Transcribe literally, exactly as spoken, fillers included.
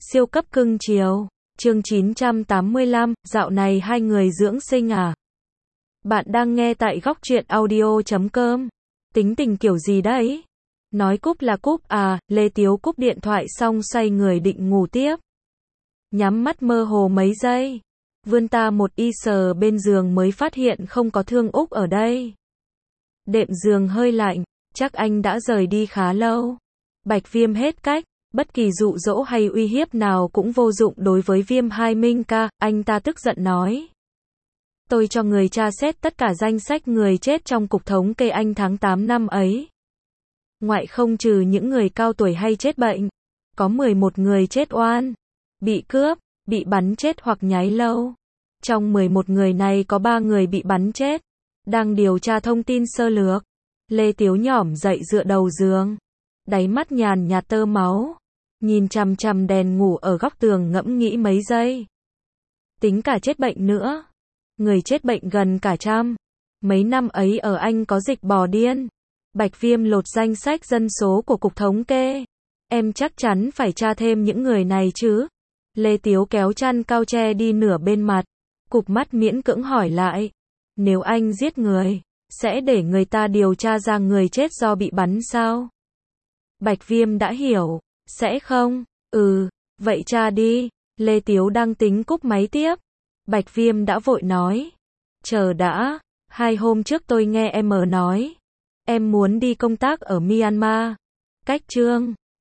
Siêu cấp cưng chiều. Chương chín trăm tám mươi lăm, dạo này hai người dưỡng sinh à? Bạn đang nghe tại góc truyện audio chấm com. Tính tình kiểu gì đấy? Nói cúp là cúp à? Lê Tiếu cúp điện thoại xong xoay người định ngủ tiếp. Nhắm mắt mơ hồ mấy giây. Vươn ta một y sờ bên giường mới phát hiện không có Thương Úc ở đây. Đệm giường hơi lạnh, chắc anh đã rời đi khá lâu. Bạch Viêm hết cách. Bất kỳ dụ dỗ hay uy hiếp nào cũng vô dụng đối với Viêm Hai Minh ca, anh ta tức giận nói. Tôi cho người tra xét tất cả danh sách người chết trong cục thống kê anh tháng tám năm ấy. Ngoại không trừ những người cao tuổi hay chết bệnh. Có mười một người chết oan, bị cướp, bị bắn chết hoặc nhái lâu. Trong mười một người này có ba người bị bắn chết. Đang điều tra thông tin sơ lược. Lê Tiếu nhỏm dậy dựa đầu giường. Đáy mắt nhàn nhạt tơ máu. Nhìn chằm chằm đèn ngủ ở góc tường ngẫm nghĩ mấy giây. Tính cả chết bệnh nữa. Người chết bệnh gần cả trăm. Mấy năm ấy ở Anh có dịch bò điên. Bạch Viêm lột danh sách dân số của cục thống kê. Em chắc chắn phải tra thêm những người này chứ. Lê Tiếu kéo chăn cao che đi nửa bên mặt. Cụp mắt miễn cưỡng hỏi lại. Nếu anh giết người, sẽ để người ta điều tra ra người chết do bị bắn sao? Bạch Viêm đã hiểu. Sẽ không? Ừ, vậy tra đi. Lê Tiếu đang tính cúp máy tiếp. Bạch Viêm đã vội nói. Chờ đã, hai hôm trước tôi nghe em ở nói. Em muốn đi công tác ở Myanmar. Cách chương